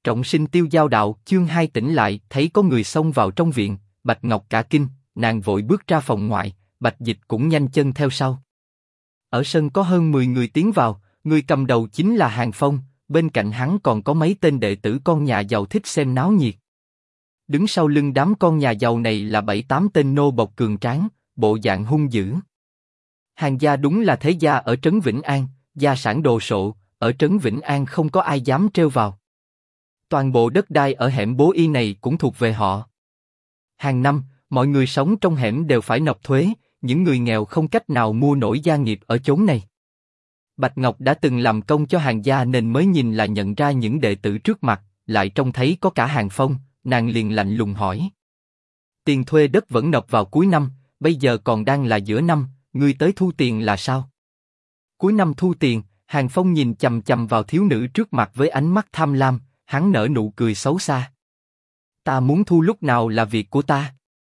Trọng sinh tiêu giao đạo, chương 2 tỉnh lại, thấy có người xông vào trong viện, Bạch Ngọc cả kinh, nàng vội bước ra phòng ngoại, Bạch Dịch cũng nhanh chân theo sau. Ở sân có hơn 10 người tiến vào, người cầm đầu chính là Hàng Phong, bên cạnh hắn còn có mấy tên đệ tử con nhà giàu thích xem náo nhiệt. Đứng sau lưng đám con nhà giàu này là 7-8 tên nô bộc cường tráng, bộ dạng hung dữ. Hàng gia đúng là thế gia ở trấn Vĩnh An, gia sản đồ sộ, ở trấn Vĩnh An không có ai dám trêu vào. Toàn bộ đất đai ở hẻm Bố Y này cũng thuộc về họ. Hàng năm, mọi người sống trong hẻm đều phải nộp thuế, những người nghèo không cách nào mua nổi gia nghiệp ở chốn này. Bạch Ngọc đã từng làm công cho Hàng gia nên mới nhìn là nhận ra những đệ tử trước mặt, lại trông thấy có cả Hàng Phong, nàng liền lạnh lùng hỏi. Tiền thuê đất vẫn nộp vào cuối năm, bây giờ còn đang là giữa năm, ngươi tới thu tiền là sao? Cuối năm thu tiền, Hàng Phong nhìn chằm chằm vào thiếu nữ trước mặt với ánh mắt tham lam, hắn nở nụ cười xấu xa. Ta muốn thu lúc nào là việc của ta.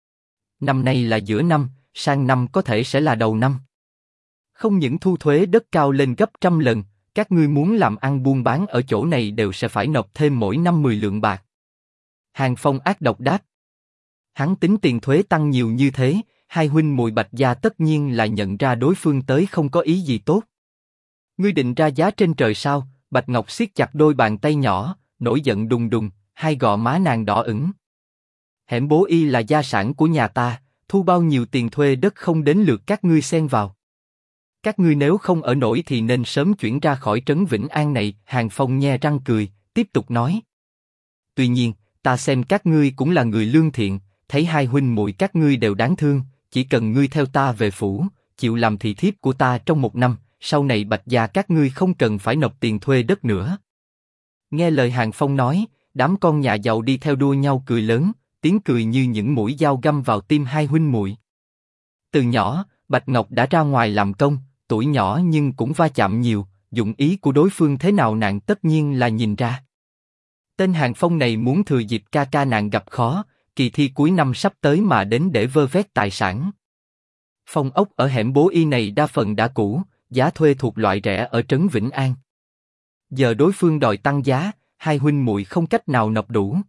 Năm nay là giữa năm, sang năm có thể sẽ là đầu năm. Không những thu thuế đất cao lên gấp trăm lần, các ngươi muốn làm ăn buôn bán ở chỗ này đều sẽ phải nộp thêm mỗi năm 10 lượng bạc. Hàng Phong ác độc đáp. Hắn tính tiền thuế tăng nhiều như thế, hai huynh muội Bạch gia tất nhiên là nhận ra đối phương tới không có ý gì tốt. Ngươi định ra giá trên trời sao? Bạch Ngọc siết chặt đôi bàn tay nhỏ, nổi giận đùng đùng, hai gò má nàng đỏ ửng. Hẻm Bố Y là gia sản của nhà ta, thu bao nhiêu tiền thuê đất không đến lượt các ngươi xen vào. Các ngươi nếu không ở nổi thì nên sớm chuyển ra khỏi trấn Vĩnh An này. Hàng Phong nhe răng cười, tiếp tục nói. Tuy nhiên, ta xem các ngươi cũng là người lương thiện, thấy hai huynh muội các ngươi đều đáng thương, chỉ cần ngươi theo ta về phủ, chịu làm thị thiếp của ta trong 1 năm, sau này Bạch gia các ngươi không cần phải nộp tiền thuê đất nữa. Nghe lời Hàng Phong nói, đám con nhà giàu đi theo đua nhau cười lớn, tiếng cười như những mũi dao găm vào tim hai huynh muội. Từ nhỏ, Bạch Ngọc đã ra ngoài làm công, tuổi nhỏ nhưng cũng va chạm nhiều, dụng ý của đối phương thế nào nàng tất nhiên là nhìn ra. Tên Hàng Phong này muốn thừa dịp ca ca nàng gặp khó, kỳ thi cuối năm sắp tới mà đến để vơ vét tài sản. Phòng ốc ở hẻm Bố Y này đa phần đã cũ, giá thuê thuộc loại rẻ ở trấn Vĩnh An. Giờ đối phương đòi tăng giá, hai huynh muội không cách nào nộp đủ.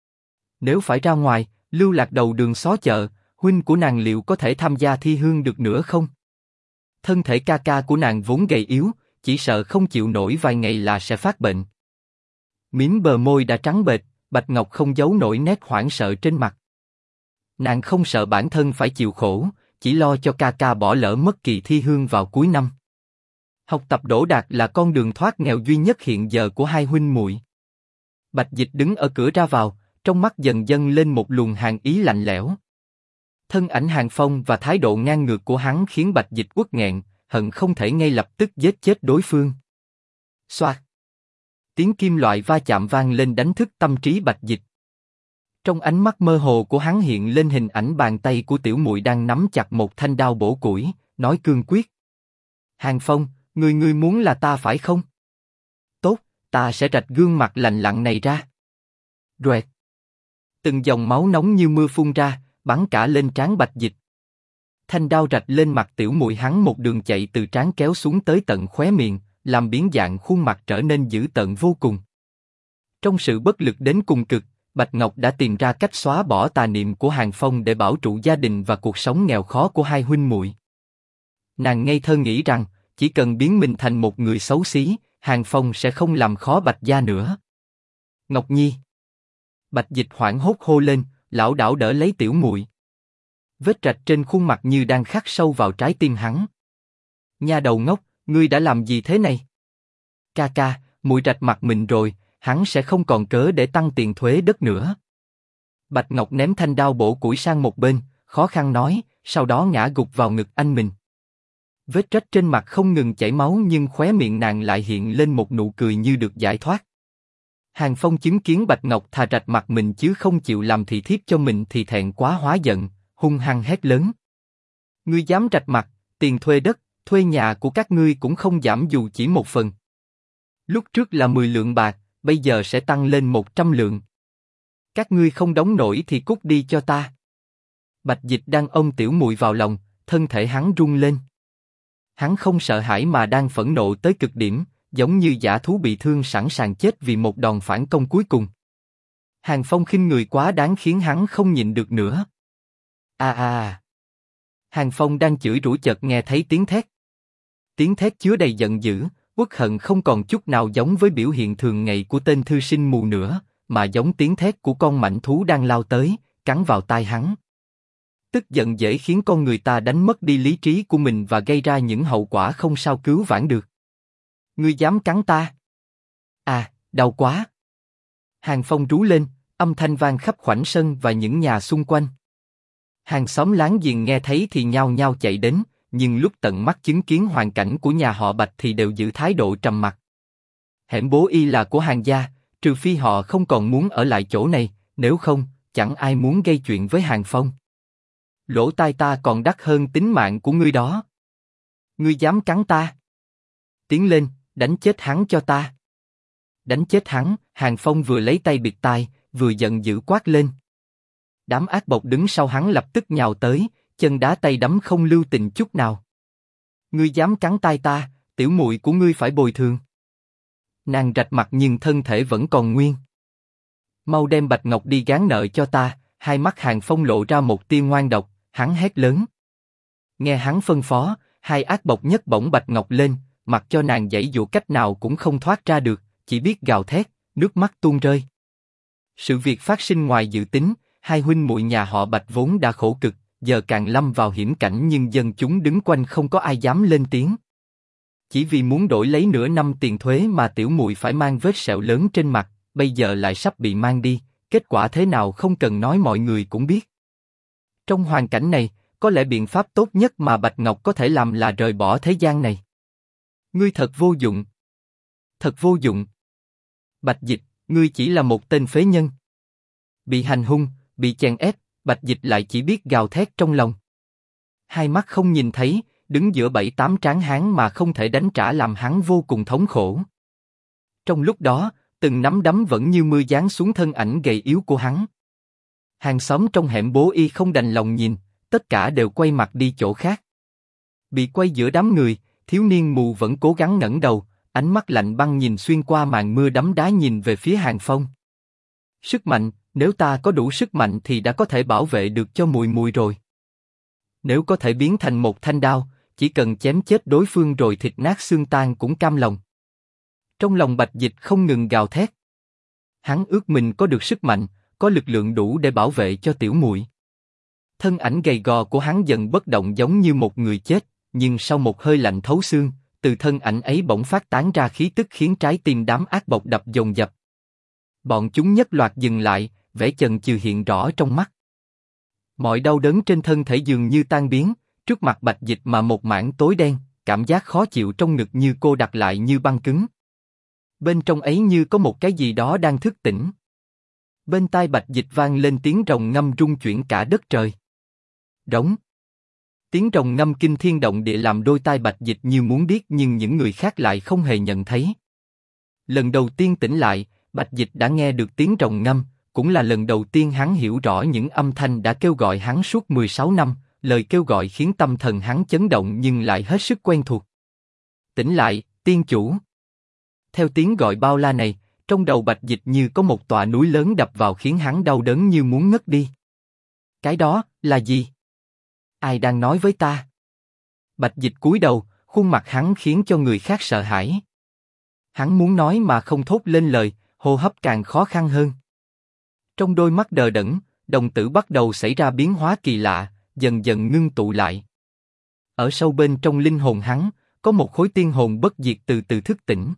Nếu phải ra ngoài, lưu lạc đầu đường xó chợ, huynh của nàng liệu có thể tham gia thi hương được nữa không? Thân thể ca ca của nàng vốn gầy yếu, chỉ sợ không chịu nổi vài ngày là sẽ phát bệnh. Mím bờ môi đã trắng bệch, Bạch Ngọc không giấu nổi nét hoảng sợ trên mặt. Nàng không sợ bản thân phải chịu khổ, chỉ lo cho ca ca bỏ lỡ mất kỳ thi hương vào cuối năm. Học tập đỗ đạt là con đường thoát nghèo duy nhất hiện giờ của hai huynh muội. Bạch Dịch đứng ở cửa ra vào, trong mắt dần dâng lên một luồng hàn ý lạnh lẽo. Thân ảnh Hàng Phong và thái độ ngang ngược của hắn khiến Bạch Dịch uất nghẹn, hận không thể ngay lập tức giết chết đối phương. Xoạt. Tiếng kim loại va chạm vang lên đánh thức tâm trí Bạch Dịch. Trong ánh mắt mơ hồ của hắn hiện lên hình ảnh bàn tay của tiểu muội đang nắm chặt một thanh đao bổ củi, nói cương quyết. Hàng Phong, ngươi muốn là ta phải không? Tốt, ta sẽ rạch gương mặt lành lặn này ra. Roẹt. Từng dòng máu nóng như mưa phun ra, bắn cả lên trán Bạch Dịch. Thanh đao rạch lên mặt tiểu muội hắn một đường chạy từ trán kéo xuống tới tận khóe miệng, làm biến dạng khuôn mặt trở nên dữ tợn vô cùng. Trong sự bất lực đến cùng cực, Bạch Ngọc đã tìm ra cách xóa bỏ tà niệm của Hàng Phong để bảo trụ gia đình và cuộc sống nghèo khó của hai huynh muội. Nàng ngây thơ nghĩ rằng, chỉ cần biến mình thành một người xấu xí, Hàng Phong sẽ không làm khó Bạch gia nữa. Ngọc Nhi. Bạch Dịch hoảng hốt hô lên, lảo đảo đỡ lấy tiểu muội. Vết rạch trên khuôn mặt như đang khắc sâu vào trái tim hắn. Nha đầu ngốc, ngươi đã làm gì thế này? Ca ca, muội rạch mặt mình rồi, hắn sẽ không còn cớ để tăng tiền thuế đất nữa. Bạch Ngọc ném thanh đao bổ củi sang một bên, khó khăn nói, sau đó ngã gục vào ngực anh mình. Vết rách trên mặt không ngừng chảy máu nhưng khóe miệng nàng lại hiện lên một nụ cười như được giải thoát. Hàng Phong chứng kiến Bạch Ngọc thà rạch mặt mình chứ không chịu làm thị thiếp cho mình thì thẹn quá hóa giận, hung hăng hét lớn. Ngươi dám rạch mặt, tiền thuê đất, thuê nhà của các ngươi cũng không giảm dù chỉ 1 phần. Lúc trước là 10 lượng bạc, bây giờ sẽ tăng lên 100 lượng. Các ngươi không đóng nổi thì cút đi cho ta. Bạch Dịch đang ôm tiểu muội vào lòng, thân thể hắn rung lên. Hắn không sợ hãi mà đang phẫn nộ tới cực điểm, giống như dã thú bị thương sẵn sàng chết vì một đòn phản công cuối cùng. Hàng Phong khinh người quá đáng khiến hắn không nhịn được nữa. Hàng Phong đang chửi rủa chợt nghe thấy tiếng thét. Tiếng thét chứa đầy giận dữ, uất hận không còn chút nào giống với biểu hiện thường ngày của tên thư sinh mù nữa, mà giống tiếng thét của con mãnh thú đang lao tới, cắn vào tai hắn. Tức giận dễ khiến con người ta đánh mất đi lý trí của mình và gây ra những hậu quả không sao cứu vãn được. Ngươi dám cắn ta? Đau quá! Hàng Phong rú lên, âm thanh vang khắp khoảnh sân và những nhà xung quanh. Hàng xóm láng giềng nghe thấy thì nhao nhao chạy đến, nhưng lúc tận mắt chứng kiến hoàn cảnh của nhà họ Bạch thì đều giữ thái độ trầm mặc. Hẻm Bố Y là của Hàng gia, trừ phi họ không còn muốn ở lại chỗ này, nếu không, chẳng ai muốn gây chuyện với Hàng Phong. Lỗ tai ta còn đắt hơn tính mạng của ngươi đó. Ngươi dám cắn ta? Tiến lên, đánh chết hắn cho ta. Đánh chết hắn, Hàng Phong vừa lấy tay bịt tai, vừa giận dữ quát lên. Đám ác bộc đứng sau hắn lập tức nhào tới, chân đá tay đấm không lưu tình chút nào. Ngươi dám cắn tai ta, tiểu muội của ngươi phải bồi thường. Nàng rạch mặt nhưng thân thể vẫn còn nguyên. Mau đem Bạch Ngọc đi gán nợ cho ta. Hai mắt Hàng Phong lộ ra một tia ngoan độc, hắn hét lớn. Nghe hắn phân phó, hai ác bộc nhấc bổng Bạch Ngọc lên, mặc cho nàng giãy giụa cách nào cũng không thoát ra được, chỉ biết gào thét, nước mắt tuôn rơi. Sự việc phát sinh ngoài dự tính, hai huynh muội nhà họ Bạch vốn đã khổ cực, giờ càng lâm vào hiểm cảnh nhưng dân chúng đứng quanh không có ai dám lên tiếng. Chỉ vì muốn đổi lấy nửa năm tiền thuế mà tiểu muội phải mang vết sẹo lớn trên mặt, bây giờ lại sắp bị mang đi. Kết quả thế nào không cần nói mọi người cũng biết. Trong hoàn cảnh này, có lẽ biện pháp tốt nhất mà Bạch Ngọc có thể làm là rời bỏ thế gian này. Ngươi thật vô dụng. Thật vô dụng. Bạch Dịch, ngươi chỉ là một tên phế nhân. Bị hành hung, bị chèn ép, Bạch Dịch lại chỉ biết gào thét trong lòng. Hai mắt không nhìn thấy, đứng giữa 7-8 tráng hán mà không thể đánh trả làm hắn vô cùng thống khổ. Trong lúc đó, từng nắm đấm vẫn như mưa giáng xuống thân ảnh gầy yếu của hắn. Hàng xóm trong hẻm Bố Y không đành lòng nhìn, tất cả đều quay mặt đi chỗ khác. Bị quay giữa đám người, thiếu niên mù vẫn cố gắng ngẩng đầu, ánh mắt lạnh băng nhìn xuyên qua màn mưa đấm đá nhìn về phía Hàng Phong. Sức mạnh, nếu ta có đủ sức mạnh thì đã có thể bảo vệ được cho muội muội rồi. Nếu có thể biến thành một thanh đao, chỉ cần chém chết đối phương rồi thịt nát xương tan cũng cam lòng. Trong lòng Bạch Dịch không ngừng gào thét. Hắn ước mình có được sức mạnh, có lực lượng đủ để bảo vệ cho tiểu muội. Thân ảnh gầy gò của hắn dần bất động giống như một người chết, nhưng sau một hơi lạnh thấu xương, từ thân ảnh ấy bỗng phát tán ra khí tức khiến trái tim đám ác bộc đập dồn dập. Bọn chúng nhất loạt dừng lại, vẻ chần chừ hiện rõ trong mắt. Mọi đau đớn trên thân thể dường như tan biến, trước mặt Bạch Dịch mà một mảng tối đen, cảm giác khó chịu trong ngực như cô đặt lại như băng cứng. Bên trong ấy như có một cái gì đó đang thức tỉnh. Bên tai Bạch Dịch vang lên tiếng rồng ngâm rung chuyển cả đất trời. Rống. Tiếng rồng ngâm kinh thiên động địa làm đôi tai Bạch Dịch như muốn điếc nhưng những người khác lại không hề nhận thấy. Lần đầu tiên tỉnh lại, Bạch Dịch đã nghe được tiếng rồng ngâm, cũng là lần đầu tiên hắn hiểu rõ những âm thanh đã kêu gọi hắn suốt 16 năm, lời kêu gọi khiến tâm thần hắn chấn động nhưng lại hết sức quen thuộc. Tỉnh lại, tiên chủ. Theo tiếng gọi bao la này, trong đầu Bạch Dịch như có một tòa núi lớn đập vào khiến hắn đau đớn như muốn ngất đi. Cái đó là gì? Ai đang nói với ta? Bạch Dịch cúi đầu, khuôn mặt hắn khiến cho người khác sợ hãi. Hắn muốn nói mà không thốt lên lời, hô hấp càng khó khăn hơn. Trong đôi mắt đờ đẫn, đồng tử bắt đầu xảy ra biến hóa kỳ lạ, dần dần ngưng tụ lại. Ở sâu bên trong linh hồn hắn, có một khối tiên hồn bất diệt từ từ thức tỉnh.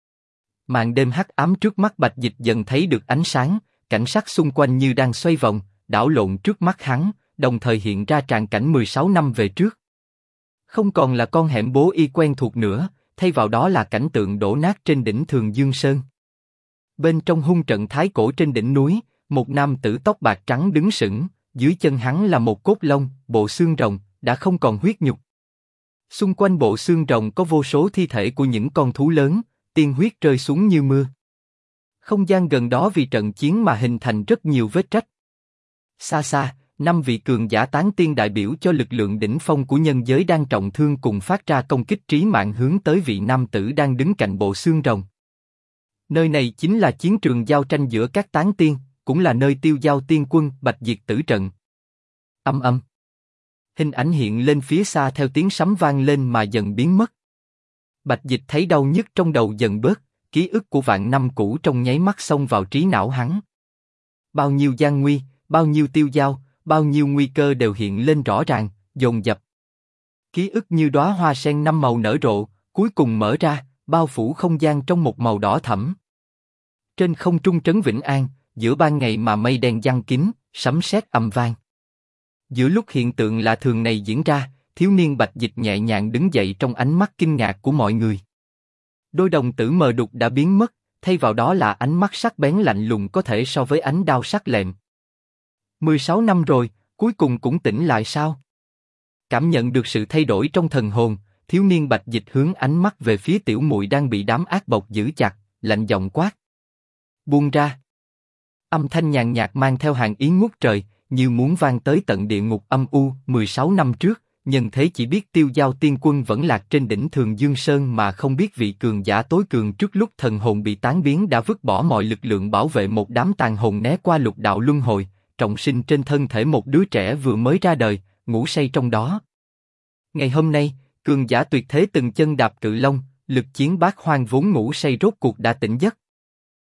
Màn đêm hắc ám trước mắt Bạch Dịch dần thấy được ánh sáng, cảnh sắc xung quanh như đang xoay vòng, đảo lộn trước mắt hắn, đồng thời hiện ra tràng cảnh 16 năm về trước. Không còn là con hẻm Bố Y quen thuộc nữa, thay vào đó là cảnh tượng đổ nát trên đỉnh Thường Dương Sơn. Bên trong hung trận thái cổ trên đỉnh núi, một nam tử tóc bạc trắng đứng sững, dưới chân hắn là một cốt lông, bộ xương rồng, đã không còn huyết nhục. Xung quanh bộ xương rồng có vô số thi thể của những con thú lớn, tiên huyết rơi xuống như mưa. Không gian gần đó vì trận chiến mà hình thành rất nhiều vết rách. Xa xa, 5 vị cường giả tán tiên đại biểu cho lực lượng đỉnh phong của nhân giới đang trọng thương cùng phát ra công kích trí mạng hướng tới vị nam tử đang đứng cạnh bộ xương rồng. Nơi này chính là chiến trường giao tranh giữa các tán tiên, cũng là nơi tiêu giao tiên quân Bạch Diệt tử trận. Âm âm. Hình ảnh hiện lên phía xa theo tiếng sấm vang lên mà dần biến mất. Bạch Dịch thấy đau nhức trong đầu dần bớt, ký ức của vạn năm cũ trong nháy mắt xông vào trí não hắn. Bao nhiêu gian nguy, bao nhiêu tiêu giao, bao nhiêu nguy cơ đều hiện lên rõ ràng, dồn dập. Ký ức như đóa hoa sen 5 màu nở rộ, cuối cùng mở ra, bao phủ không gian trong một màu đỏ thẫm. Trên không trung trấn Vĩnh An, giữa ban ngày mà mây đen giăng kín, sấm sét ầm vang. Giữa lúc hiện tượng lạ thường này diễn ra, thiếu niên Bạch Dịch nhẹ nhàng đứng dậy trong ánh mắt kinh ngạc của mọi người. Đôi đồng tử mờ đục đã biến mất, thay vào đó là ánh mắt sắc bén lạnh lùng có thể so với ánh đao sắc lẹm. 16 năm rồi, cuối cùng cũng tỉnh lại sao? Cảm nhận được sự thay đổi trong thần hồn, thiếu niên Bạch Dịch hướng ánh mắt về phía tiểu muội đang bị đám ác bộc giữ chặt, lạnh giọng quát. Buông ra. Âm thanh nhàn nhạt mang theo hàng ý ngút trời, như muốn vang tới tận địa ngục âm u. 16 năm trước, nhân thế chỉ biết tiêu giao tiên quân vẫn lạc trên đỉnh Thường Dương Sơn mà không biết vị cường giả tối cường trước lúc thần hồn bị tán biến đã vứt bỏ mọi lực lượng bảo vệ một đám tàn hồn né qua lục đạo luân hồi, trọng sinh trên thân thể một đứa trẻ vừa mới ra đời, ngủ say trong đó. Ngày hôm nay, cường giả tuyệt thế từng chân đạp cự long, lực chiến bát hoang vốn ngủ say rốt cuộc đã tỉnh giấc.